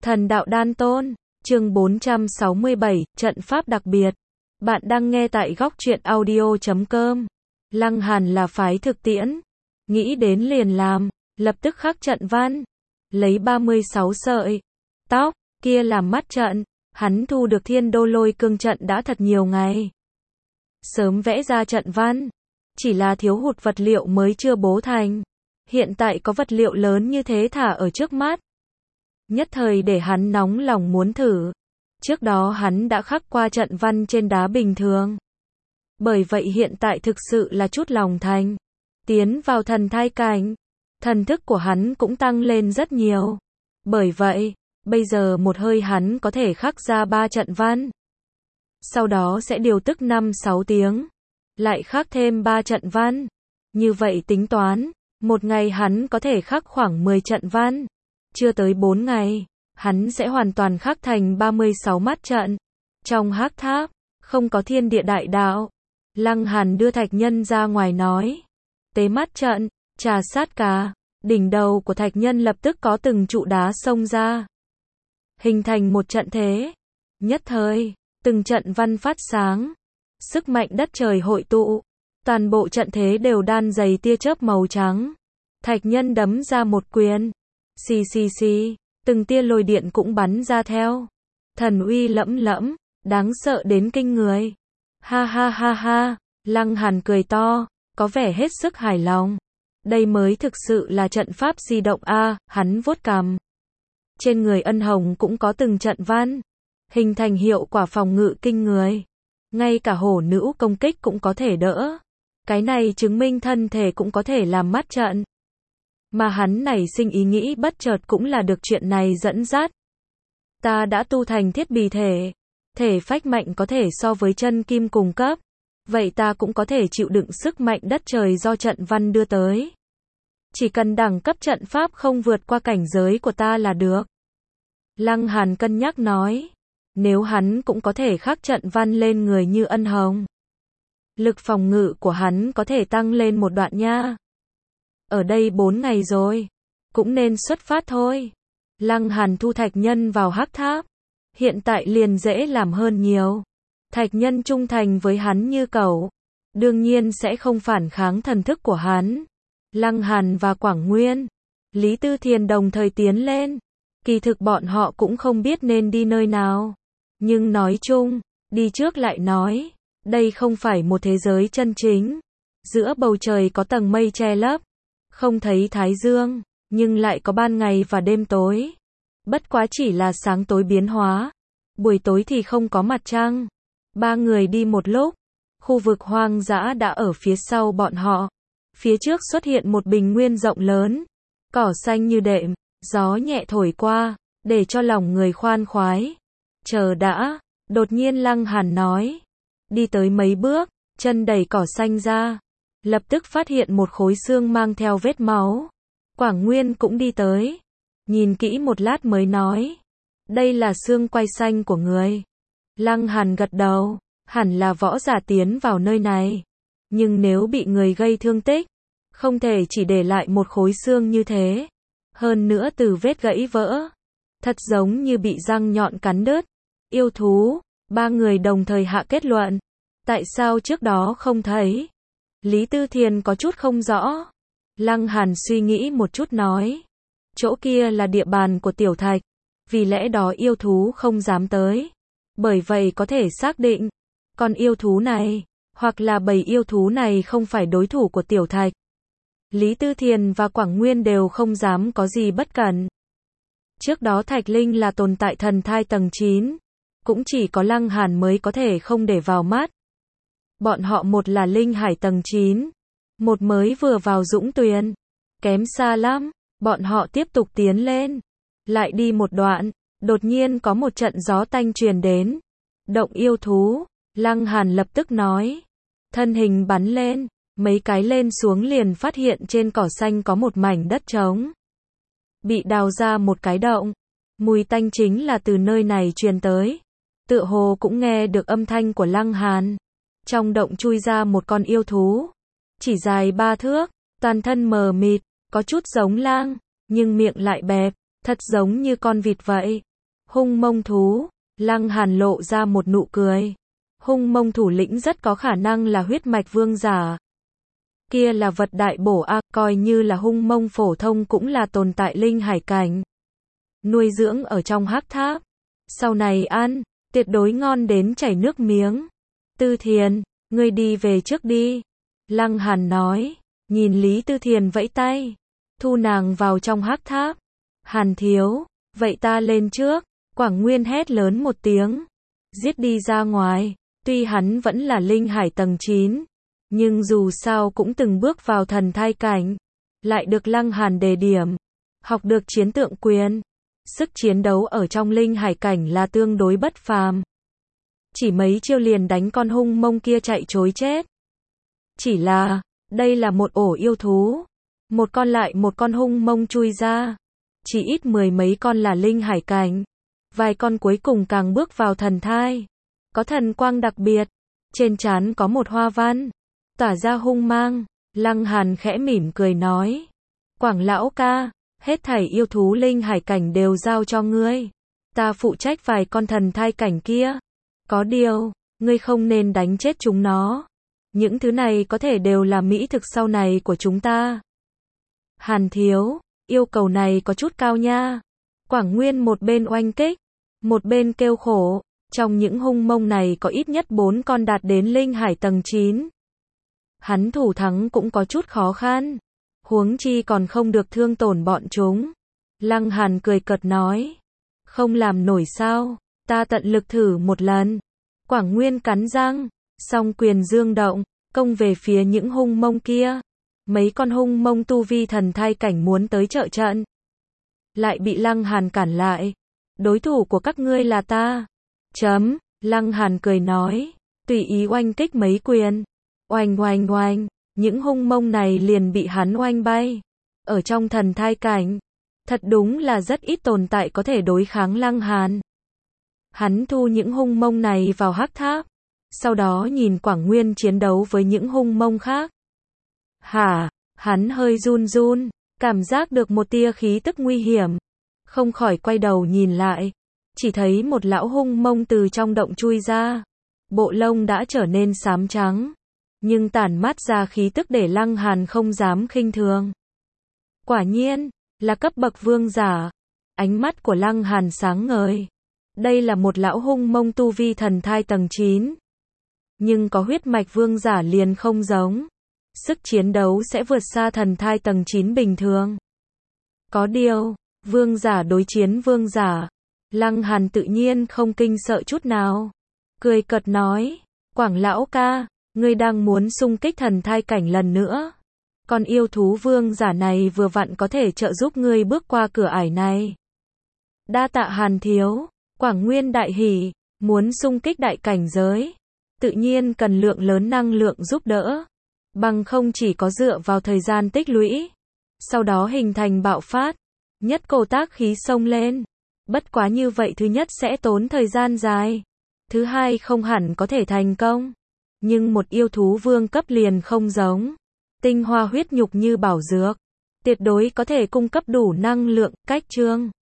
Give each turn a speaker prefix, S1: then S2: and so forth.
S1: Thần đạo đan tôn, chương 467, trận pháp đặc biệt. Bạn đang nghe tại góc truyện audio.com. Lăng Hàn là phái thực tiễn. Nghĩ đến liền làm, lập tức khắc trận văn. Lấy 36 sợi tóc, kia làm mắt trận. Hắn thu được thiên đô lôi cương trận đã thật nhiều ngày. Sớm vẽ ra trận văn. Chỉ là thiếu hụt vật liệu mới chưa bố thành. Hiện tại có vật liệu lớn như thế thả ở trước mắt. Nhất thời để hắn nóng lòng muốn thử. Trước đó hắn đã khắc qua trận văn trên đá bình thường. Bởi vậy hiện tại thực sự là chút lòng thành. Tiến vào thần thai cảnh. Thần thức của hắn cũng tăng lên rất nhiều. Bởi vậy, bây giờ một hơi hắn có thể khắc ra 3 trận văn. Sau đó sẽ điều tức 5-6 tiếng. Lại khắc thêm 3 trận văn. Như vậy tính toán, một ngày hắn có thể khắc khoảng 10 trận văn. Chưa tới 4 ngày, hắn sẽ hoàn toàn khắc thành 36 mắt trận. Trong hắc tháp, không có thiên địa đại đạo. Lăng Hàn đưa thạch nhân ra ngoài nói. Tế mắt trận, trà sát cá. Đỉnh đầu của thạch nhân lập tức có từng trụ đá xông ra. Hình thành một trận thế. Nhất thời, từng trận văn phát sáng. Sức mạnh đất trời hội tụ. Toàn bộ trận thế đều đan dày tia chớp màu trắng. Thạch nhân đấm ra một quyền. Xì xì xì, từng tia lôi điện cũng bắn ra theo. Thần uy lẫm lẫm, đáng sợ đến kinh người. Ha ha ha ha, Lăng Hàn cười to, có vẻ hết sức hài lòng. Đây mới thực sự là trận pháp di động a, hắn vuốt cằm. Trên người Ân Hồng cũng có từng trận văn, hình thành hiệu quả phòng ngự kinh người. Ngay cả hổ nữ công kích cũng có thể đỡ. Cái này chứng minh thân thể cũng có thể làm mắt trận. Mà hắn nảy sinh ý nghĩ bất chợt cũng là được chuyện này dẫn dắt. Ta đã tu thành thiết bì thể. Thể phách mạnh có thể so với chân kim cùng cấp. Vậy ta cũng có thể chịu đựng sức mạnh đất trời do trận văn đưa tới. Chỉ cần đẳng cấp trận pháp không vượt qua cảnh giới của ta là được. Lăng Hàn cân nhắc nói. Nếu hắn cũng có thể khắc trận văn lên người như Ân Hồng. Lực phòng ngự của hắn có thể tăng lên một đoạn nha. Ở đây 4 ngày rồi. Cũng nên xuất phát thôi. Lăng Hàn thu thạch nhân vào hắc tháp. Hiện tại liền dễ làm hơn nhiều. Thạch nhân trung thành với hắn như cẩu. Đương nhiên sẽ không phản kháng thần thức của hắn. Lăng Hàn và Quảng Nguyên, Lý Tư Thiền đồng thời tiến lên. Kỳ thực bọn họ cũng không biết nên đi nơi nào. Nhưng nói chung, đi trước lại nói. Đây không phải một thế giới chân chính. Giữa bầu trời có tầng mây che lấp. Không thấy thái dương, nhưng lại có ban ngày và đêm tối. Bất quá chỉ là sáng tối biến hóa. Buổi tối thì không có mặt trăng. 3 người đi một lúc. Khu vực hoang dã đã ở phía sau bọn họ. Phía trước xuất hiện một bình nguyên rộng lớn. Cỏ xanh như đệm, gió nhẹ thổi qua, để cho lòng người khoan khoái. Chờ đã, đột nhiên Lăng Hàn nói. Đi tới mấy bước, chân đẩy cỏ xanh ra. Lập tức phát hiện một khối xương mang theo vết máu. Quảng Nguyên cũng đi tới. Nhìn kỹ một lát mới nói. Đây là xương quai xanh của người. Lăng Hàn gật đầu. Hẳn là võ giả tiến vào nơi này. Nhưng nếu bị người gây thương tích, không thể chỉ để lại một khối xương như thế. Hơn nữa từ vết gãy vỡ. Thật giống như bị răng nhọn cắn đứt. Yêu thú. 3 người đồng thời hạ kết luận. Tại sao trước đó không thấy? Lý Tư Thiền có chút không rõ. Lăng Hàn suy nghĩ một chút nói. Chỗ kia là địa bàn của Tiểu Thạch. Vì lẽ đó yêu thú không dám tới. Bởi vậy có thể xác định. Con yêu thú này, hoặc là bầy yêu thú này không phải đối thủ của Tiểu Thạch. Lý Tư Thiền và Quảng Nguyên đều không dám có gì bất cẩn. Trước đó Thạch Linh là tồn tại thần thai tầng 9. Cũng chỉ có Lăng Hàn mới có thể không để vào mắt. Bọn họ một là linh hải tầng 9. Một mới vừa vào Dũng Tuyền. Kém xa lắm. Bọn họ tiếp tục tiến lên. Lại đi một đoạn. Đột nhiên có một trận gió tanh truyền đến. Động yêu thú. Lăng Hàn lập tức nói. Thân hình bắn lên. Mấy cái lên xuống liền phát hiện trên cỏ xanh có một mảnh đất trống. Bị đào ra một cái động. Mùi tanh chính là từ nơi này truyền tới. Tựa hồ cũng nghe được âm thanh của Lăng Hàn. Trong động chui ra một con yêu thú. Chỉ dài 3 thước, toàn thân mờ mịt, có chút giống lang, nhưng miệng lại bẹp, thật giống như con vịt vậy. Hung mông thú, Lăng Hàn lộ ra một nụ cười. Hung mông thủ lĩnh rất có khả năng là huyết mạch vương giả. Kia là vật đại bổ a, coi như là hung mông phổ thông cũng là tồn tại linh hải cảnh. Nuôi dưỡng ở trong hắc tháp. Sau này ăn, tuyệt đối ngon đến chảy nước miếng. Tư Thiền, ngươi đi về trước đi. Lăng Hàn nói, nhìn Lý Tư Thiền vẫy tay. Thu nàng vào trong hắc tháp. Hàn thiếu, vậy ta lên trước. Quảng Nguyên hét lớn một tiếng. Giết đi ra ngoài. Tuy hắn vẫn là linh hải tầng 9. Nhưng dù sao cũng từng bước vào thần thai cảnh. Lại được Lăng Hàn đề điểm. Học được chiến tượng quyền. Sức chiến đấu ở trong linh hải cảnh là tương đối bất phàm. Chỉ mấy chiêu liền đánh con hung mông kia chạy trối chết. Chỉ là, đây là một ổ yêu thú. Một con lại một con hung mông chui ra. Chỉ ít mười mấy con là linh hải cảnh. Vài con cuối cùng càng bước vào thần thai. Có thần quang đặc biệt. Trên trán có một hoa văn. Tỏa ra hung mang. Lăng Hàn khẽ mỉm cười nói. Quảng lão ca, hết thảy yêu thú linh hải cảnh đều giao cho ngươi. Ta phụ trách vài con thần thai cảnh kia. Có điều, ngươi không nên đánh chết chúng nó. Những thứ này có thể đều là mỹ thực sau này của chúng ta. Hàn thiếu, yêu cầu này có chút cao nha. Quảng Nguyên một bên oanh kích, một bên kêu khổ. Trong những hung mông này có ít nhất 4 con đạt đến linh hải tầng 9. Hắn thủ thắng cũng có chút khó khăn. Huống chi còn không được thương tổn bọn chúng. Lăng Hàn cười cợt nói. Không làm nổi sao, ta tận lực thử một lần. Quảng Nguyên cắn răng, song quyền dương động, công về phía những hung mông kia. Mấy con hung mông tu vi thần thai cảnh muốn tới trợ trận. Lại bị Lăng Hàn cản lại. Đối thủ của các ngươi là ta. Lăng Hàn cười nói, tùy ý oanh kích mấy quyền. Oanh oanh oanh, những hung mông này liền bị hắn oanh bay. Ở trong thần thai cảnh, thật đúng là rất ít tồn tại có thể đối kháng Lăng Hàn. Hắn thu những hung mông này vào hắc tháp. Sau đó nhìn Quảng Nguyên chiến đấu với những hung mông khác. Hắn hơi run run, cảm giác được một tia khí tức nguy hiểm. Không khỏi quay đầu nhìn lại. Chỉ thấy một lão hung mông từ trong động chui ra. Bộ lông đã trở nên xám trắng. Nhưng tản mát ra khí tức để Lăng Hàn không dám khinh thường. Quả nhiên, là cấp bậc vương giả. Ánh mắt của Lăng Hàn sáng ngời. Đây là một lão hung mông tu vi thần thai tầng 9. Nhưng có huyết mạch vương giả liền không giống. Sức chiến đấu sẽ vượt xa thần thai tầng 9 bình thường. Có điều, vương giả đối chiến vương giả. Lăng Hàn tự nhiên không kinh sợ chút nào. Cười cợt nói, Quảng lão ca, ngươi đang muốn xung kích thần thai cảnh lần nữa. Còn yêu thú vương giả này vừa vặn có thể trợ giúp ngươi bước qua cửa ải này. Đa tạ Hàn thiếu. Quảng Nguyên đại hỉ, muốn xung kích đại cảnh giới. Tự nhiên cần lượng lớn năng lượng giúp đỡ. Bằng không chỉ có dựa vào thời gian tích lũy. Sau đó hình thành bạo phát. Nhất cổ tác khí xông lên. Bất quá như vậy thứ nhất sẽ tốn thời gian dài. Thứ hai không hẳn có thể thành công. Nhưng một yêu thú vương cấp liền không giống. Tinh hoa huyết nhục như bảo dược. Tuyệt đối có thể cung cấp đủ năng lượng, cách chương.